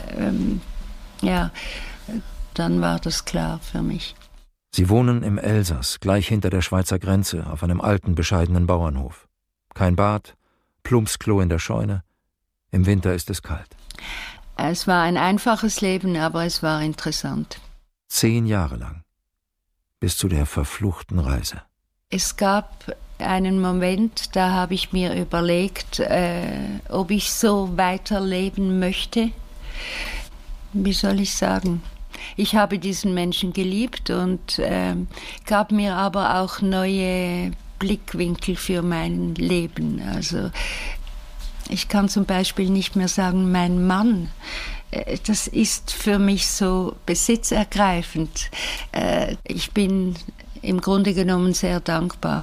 Dann war das klar für mich. Sie wohnen im Elsass, gleich hinter der Schweizer Grenze, auf einem alten, bescheidenen Bauernhof. Kein Bad, Plumpsklo in der Scheune. Im Winter ist es kalt. Es war ein einfaches Leben, aber es war interessant. 10 Jahre lang. Bis zu der verfluchten Reise. Es gab einen Moment, da habe ich mir überlegt, ob ich so weiterleben möchte. Wie soll ich sagen? Ich habe diesen Menschen geliebt und gab mir aber auch neue Blickwinkel für mein Leben. Also ich kann zum Beispiel nicht mehr sagen, mein Mann. Das ist für mich so besitzergreifend. Ich bin im Grunde genommen sehr dankbar.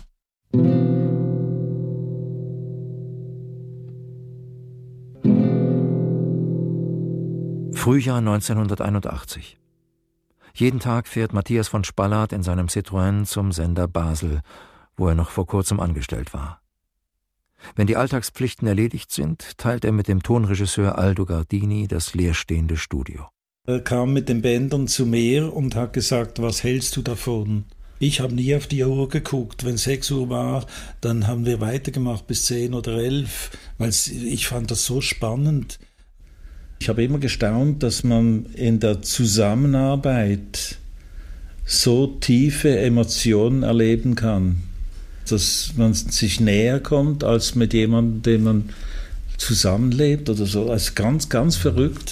Frühjahr 1981. Jeden Tag fährt Matthias von Spallart in seinem Citroën zum Sender Basel, wo er noch vor kurzem angestellt war. Wenn die Alltagspflichten erledigt sind, teilt er mit dem Tonregisseur Aldo Gardini das leerstehende Studio. Er kam mit den Bändern zu mir und hat gesagt, was hältst du davon? Ich habe nie auf die Uhr geguckt. Wenn 6 Uhr war, dann haben wir weitergemacht bis 10 oder 11, weil ich fand das so spannend. Ich habe immer gestaunt, dass man in der Zusammenarbeit so tiefe Emotionen erleben kann, dass man sich näher kommt als mit jemandem, den man zusammenlebt oder so. Das ist ganz, ganz verrückt.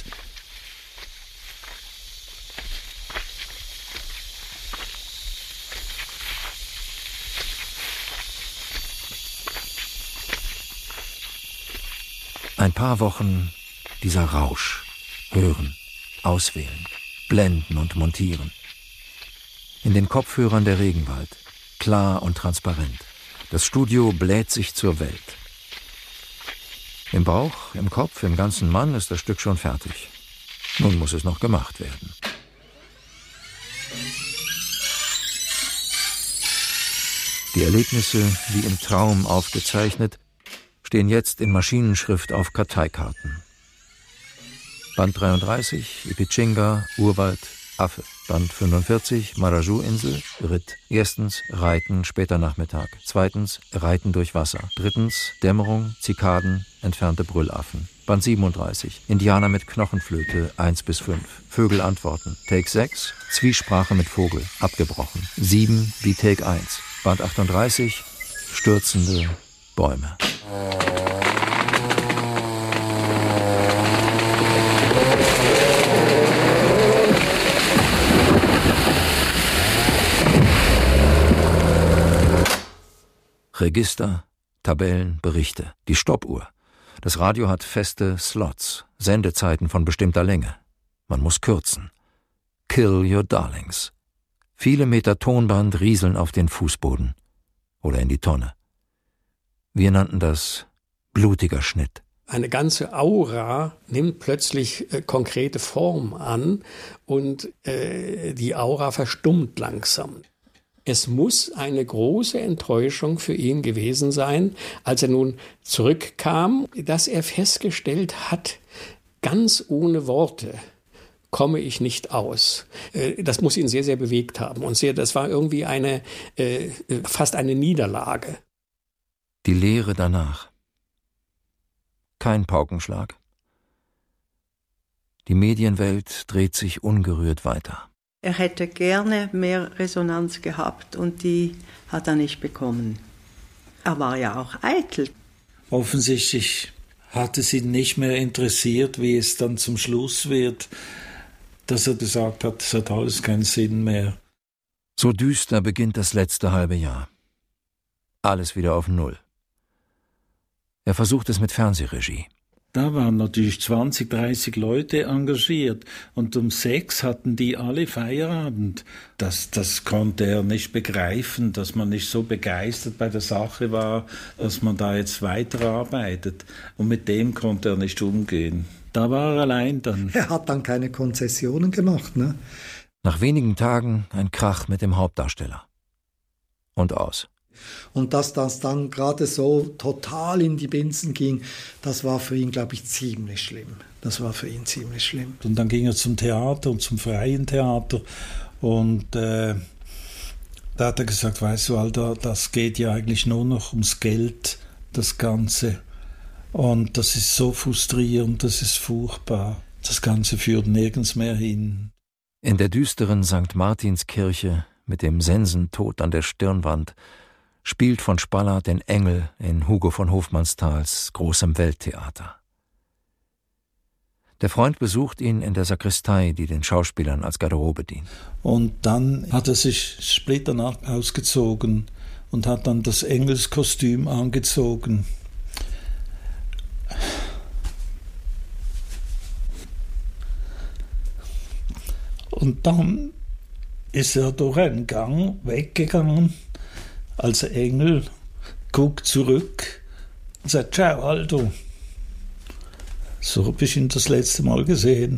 Ein paar Wochen dieser Rausch. Hören, auswählen, blenden und montieren. In den Kopfhörern der Regenwald. Klar und transparent. Das Studio bläht sich zur Welt. Im Bauch, im Kopf, im ganzen Mann ist das Stück schon fertig. Nun muss es noch gemacht werden. Die Erlebnisse, wie im Traum aufgezeichnet, stehen jetzt in Maschinenschrift auf Karteikarten. Band 33, Ipichinga, Urwald, Affe. Band 45, Marajou-Insel, Ritt. 1. Reiten, später Nachmittag. 2. Reiten durch Wasser. 3. Dämmerung, Zikaden, entfernte Brüllaffen. Band 37, Indianer mit Knochenflöte, 1-5. Vögel antworten. Take 6, Zwiesprache mit Vogel, abgebrochen. 7 wie Take 1. Band 38, stürzende Bäume. Register, Tabellen, Berichte, die Stoppuhr. Das Radio hat feste Slots, Sendezeiten von bestimmter Länge. Man muss kürzen. Kill your darlings. Viele Meter Tonband rieseln auf den Fußboden oder in die Tonne. Wir nannten das blutiger Schnitt. Eine ganze Aura nimmt plötzlich konkrete Form an und die Aura verstummt langsam. Es muss eine große Enttäuschung für ihn gewesen sein, als er nun zurückkam, dass er festgestellt hat, ganz ohne Worte komme ich nicht aus. Das muss ihn sehr, sehr bewegt haben. Und das war irgendwie fast eine Niederlage. Die Leere danach. Kein Paukenschlag. Die Medienwelt dreht sich ungerührt weiter. Er hätte gerne mehr Resonanz gehabt und die hat er nicht bekommen. Er war ja auch eitel. Offensichtlich hat es ihn nicht mehr interessiert, wie es dann zum Schluss wird, dass er gesagt hat, es hat alles keinen Sinn mehr. So düster beginnt das letzte halbe Jahr. Alles wieder auf Null. Er versucht es mit Fernsehregie. Da waren natürlich 20, 30 Leute engagiert und um 6 hatten die alle Feierabend. Das konnte er nicht begreifen, dass man nicht so begeistert bei der Sache war, dass man da jetzt weiterarbeitet. Und mit dem konnte er nicht umgehen. Da war er allein dann. Er hat dann keine Konzessionen gemacht, ne? Nach wenigen Tagen ein Krach mit dem Hauptdarsteller. Und aus. Und dass das dann gerade so total in die Binsen ging, das war für ihn, glaube ich, ziemlich schlimm. Das war für ihn ziemlich schlimm. Und dann ging er zum Theater und zum freien Theater. Und da hat er gesagt, weißt du, Alter, das geht ja eigentlich nur noch ums Geld, das Ganze. Und das ist so frustrierend, das ist furchtbar. Das Ganze führt nirgends mehr hin. In der düsteren St. Martinskirche mit dem Sensentod an der Stirnwand spielt von Spaller den Engel in Hugo von Hofmannsthals großem Welttheater. Der Freund besucht ihn in der Sakristei, die den Schauspielern als Garderobe dient. Und dann hat er sich splitternackt ausgezogen und hat dann das Engelskostüm angezogen. Und dann ist er durch einen Gang weggegangen als Engel, guckt zurück und sagt, ciao, Aldo. So habe ich ihn das letzte Mal gesehen.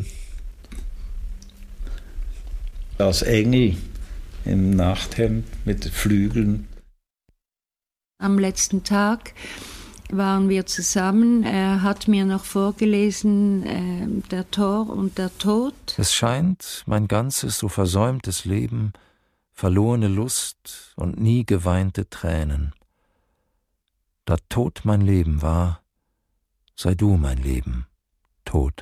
Als Engel im Nachthemd mit Flügeln. Am letzten Tag waren wir zusammen. Er hat mir noch vorgelesen, der Tor und der Tod. Es scheint, mein ganzes so versäumtes Leben, verlorene Lust und nie geweinte Tränen. Da Tod mein Leben war, sei du mein Leben, Tod.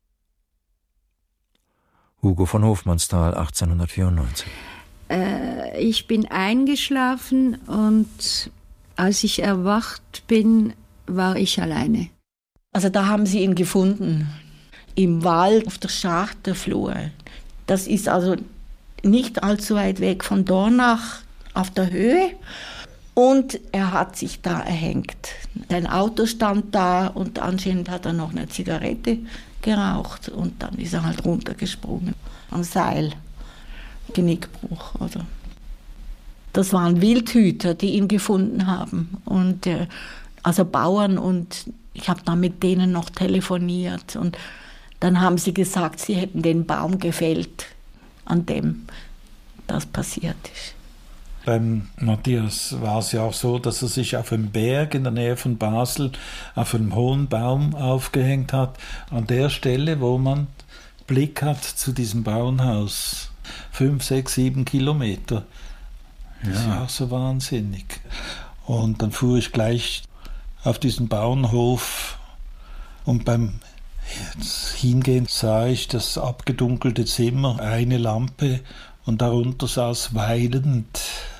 Hugo von Hofmannsthal, 1894. Ich bin eingeschlafen und als ich erwacht bin, war ich alleine. Also da haben sie ihn gefunden, im Wald auf der Schachterflur. Das ist also nicht allzu weit weg von Dornach auf der Höhe. Und er hat sich da erhängt. Sein Auto stand da und anscheinend hat er noch eine Zigarette geraucht. Und dann ist er halt runtergesprungen am Seil. Genickbruch, oder? Das waren Wildhüter, die ihn gefunden haben. Und also Bauern, und ich habe dann mit denen noch telefoniert. Und dann haben sie gesagt, sie hätten den Baum gefällt, an dem das passiert ist. Beim Matthias war es ja auch so, dass er sich auf einem Berg in der Nähe von Basel auf einem hohen Baum aufgehängt hat, an der Stelle, wo man Blick hat zu diesem Bauernhaus. 5, 6, 7 Kilometer. Das ist auch so wahnsinnig. Und dann fuhr ich gleich auf diesen Bauernhof und beim Hingehen sah ich das abgedunkelte Zimmer, eine Lampe und darunter saß weilend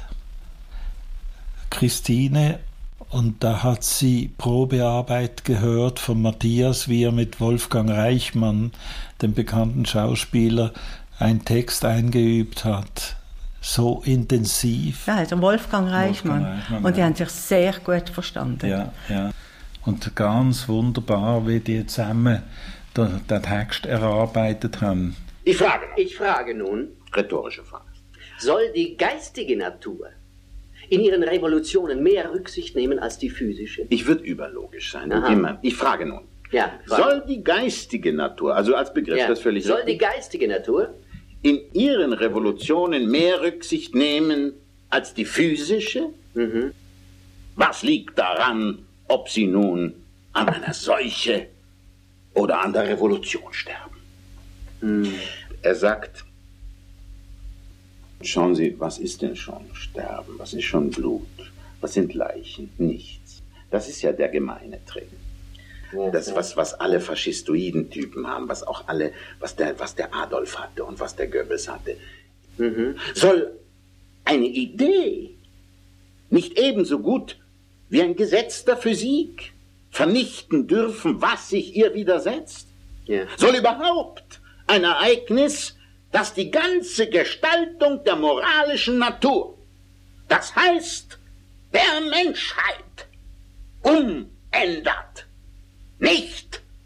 Christine, und da hat sie Probearbeit gehört von Matthias, wie er mit Wolfgang Reichmann, dem bekannten Schauspieler, einen Text eingeübt hat. So intensiv. Ja, also Wolfgang Reichmann. Und die haben sich sehr gut verstanden. Ja, ja. Und ganz wunderbar, wie die zusammen den Text erarbeitet haben. Ich frage nun, rhetorische Frage, soll die geistige Natur in ihren Revolutionen mehr Rücksicht nehmen als die physische? Ich würde überlogisch sein, immer. Ich frage nun, soll die geistige Natur, also als Begriff, das völlig soll die geistige Natur in ihren Revolutionen mehr Rücksicht nehmen als die physische? Mhm. Was liegt daran, ob sie nun an einer Seuche oder an der Revolution sterben? Mhm. Er sagt, schauen Sie, was ist denn schon Sterben? Was ist schon Blut? Was sind Leichen? Nichts. Das ist ja der gemeine Trick. Das, was alle Faschistoiden-Typen haben, was auch alle, was der Adolf hatte und was der Goebbels hatte. Mhm. Soll eine Idee nicht ebenso gut wie ein Gesetz der Physik vernichten dürfen, was sich ihr widersetzt? Ja. Soll überhaupt ein Ereignis, das die ganze Gestaltung der moralischen Natur, das heißt der Menschheit, umändert, nicht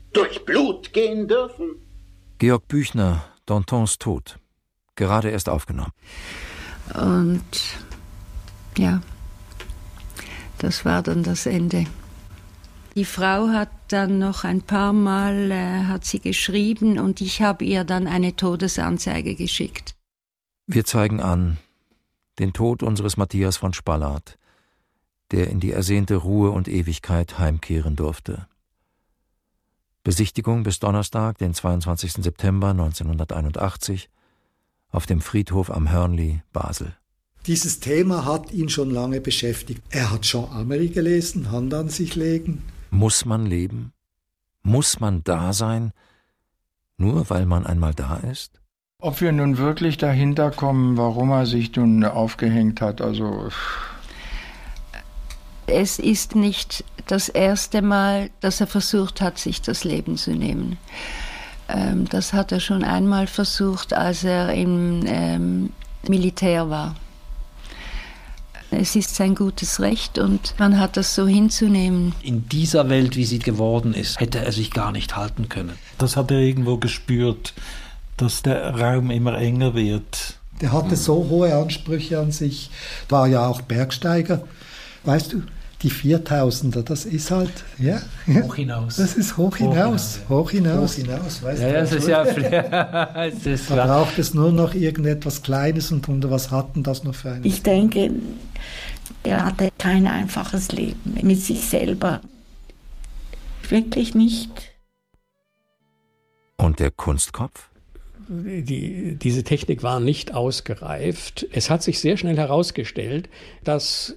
durch Blut gehen dürfen? Georg Büchner, Dantons Tod. Gerade erst aufgenommen. Und ja, das war dann das Ende. Die Frau hat dann noch ein paar Mal hat sie geschrieben und ich habe ihr dann eine Todesanzeige geschickt. Wir zeigen an den Tod unseres Matthias von Spallart, der in die ersehnte Ruhe und Ewigkeit heimkehren durfte. Besichtigung bis Donnerstag, den 22. September 1981, auf dem Friedhof am Hörnli, Basel. Dieses Thema hat ihn schon lange beschäftigt. Er hat Jean Amery gelesen, Hand an sich legen. Muss man leben? Muss man da sein, nur weil man einmal da ist? Ob wir nun wirklich dahinter kommen, warum er sich nun aufgehängt hat, also... Es ist nicht das erste Mal, dass er versucht hat, sich das Leben zu nehmen. Das hat er schon einmal versucht, als er im Militär war. Es ist sein gutes Recht und man hat das so hinzunehmen. In dieser Welt, wie sie geworden ist, hätte er sich gar nicht halten können. Das hat er irgendwo gespürt, dass der Raum immer enger wird. Der hatte so hohe Ansprüche an sich, war ja auch Bergsteiger. Weißt du, die 4000er, das ist halt, ja. Hoch hinaus. Das ist hoch hinaus. Hoch hinaus, weißt du. Das ist ja da braucht es nur noch irgendetwas Kleines und was hat denn das noch für ein... Ich denke, er hatte kein einfaches Leben mit sich selber. Wirklich nicht. Und der Kunstkopf? Diese Technik war nicht ausgereift. Es hat sich sehr schnell herausgestellt, dass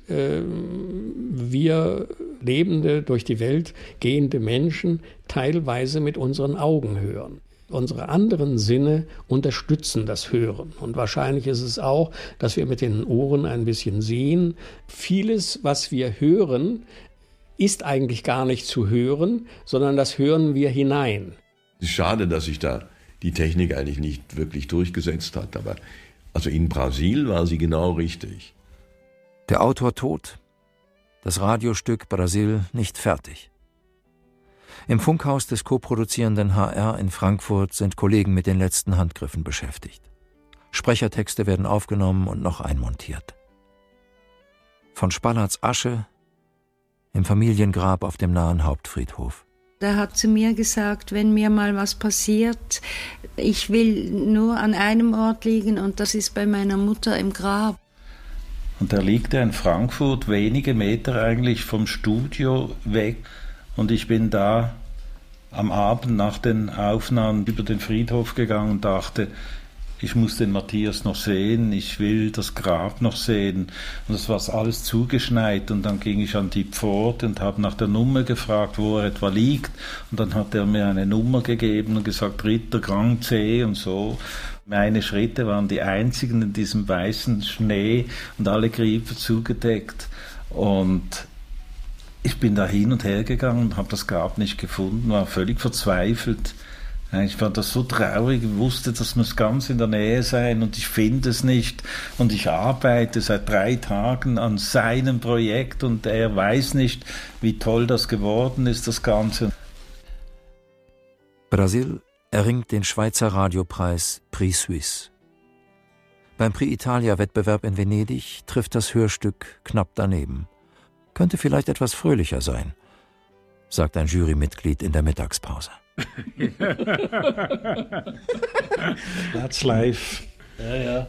wir lebende, durch die Welt gehende Menschen teilweise mit unseren Augen hören. Unsere anderen Sinne unterstützen das Hören. Und wahrscheinlich ist es auch, dass wir mit den Ohren ein bisschen sehen. Vieles, was wir hören, ist eigentlich gar nicht zu hören, sondern das hören wir hinein. Es ist schade, dass sich da die Technik eigentlich nicht wirklich durchgesetzt hat. Aber also in Brasil war sie genau richtig. Der Autor tot. Das Radiostück Brasil nicht fertig. Im Funkhaus des koproduzierenden HR in Frankfurt sind Kollegen mit den letzten Handgriffen beschäftigt. Sprechertexte werden aufgenommen und noch einmontiert. Von Spallarts Asche im Familiengrab auf dem nahen Hauptfriedhof. Er hat zu mir gesagt, wenn mir mal was passiert, ich will nur an einem Ort liegen und das ist bei meiner Mutter im Grab. Und er liegt ja in Frankfurt, wenige Meter eigentlich vom Studio weg. Und ich bin da am Abend nach den Aufnahmen über den Friedhof gegangen und dachte, ich muss den Matthias noch sehen, ich will das Grab noch sehen. Und es war alles zugeschneit und dann ging ich an die Pforte und habe nach der Nummer gefragt, wo er etwa liegt. Und dann hat er mir eine Nummer gegeben und gesagt, 3. Gang C und so. Meine Schritte waren die einzigen in diesem weißen Schnee und alle Griffe zugedeckt. Und ich bin da hin und her gegangen und habe das Grab nicht gefunden, war völlig verzweifelt. Ich war das so traurig, ich wusste, das muss ganz in der Nähe sein und ich finde es nicht. Und ich arbeite seit 3 Tagen an seinem Projekt und er weiß nicht, wie toll das geworden ist, das Ganze. Brasil erringt den Schweizer Radiopreis Prix Suisse. Beim Prix Italia-Wettbewerb in Venedig trifft das Hörstück knapp daneben. Könnte vielleicht etwas fröhlicher sein, sagt ein Jurymitglied in der Mittagspause. That's life. Ja.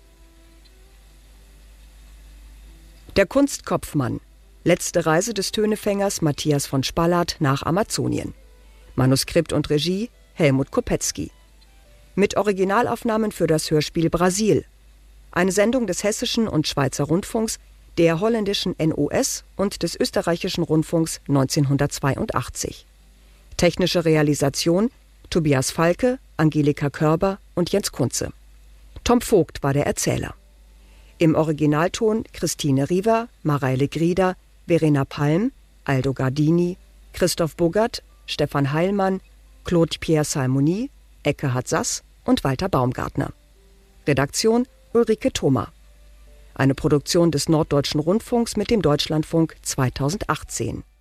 Der Kunstkopfmann. Letzte Reise des Tönefängers Matthias von Spallart nach Amazonien. Manuskript und Regie Helmut Kopetzky. Mit Originalaufnahmen für das Hörspiel Brasil. Eine Sendung des Hessischen und Schweizer Rundfunks, der holländischen NOS und des österreichischen Rundfunks 1982. Technische Realisation Tobias Falke, Angelika Körber und Jens Kunze. Tom Vogt war der Erzähler. Im Originalton Christine Riva, Mareile Grieder, Verena Palm, Aldo Gardini, Christoph Buggert, Stefan Heilmann, Claude Pierre Salmoni, Eckehard Sass und Walter Baumgartner. Redaktion Ulrike Thoma. Eine Produktion des Norddeutschen Rundfunks mit dem Deutschlandfunk 2018.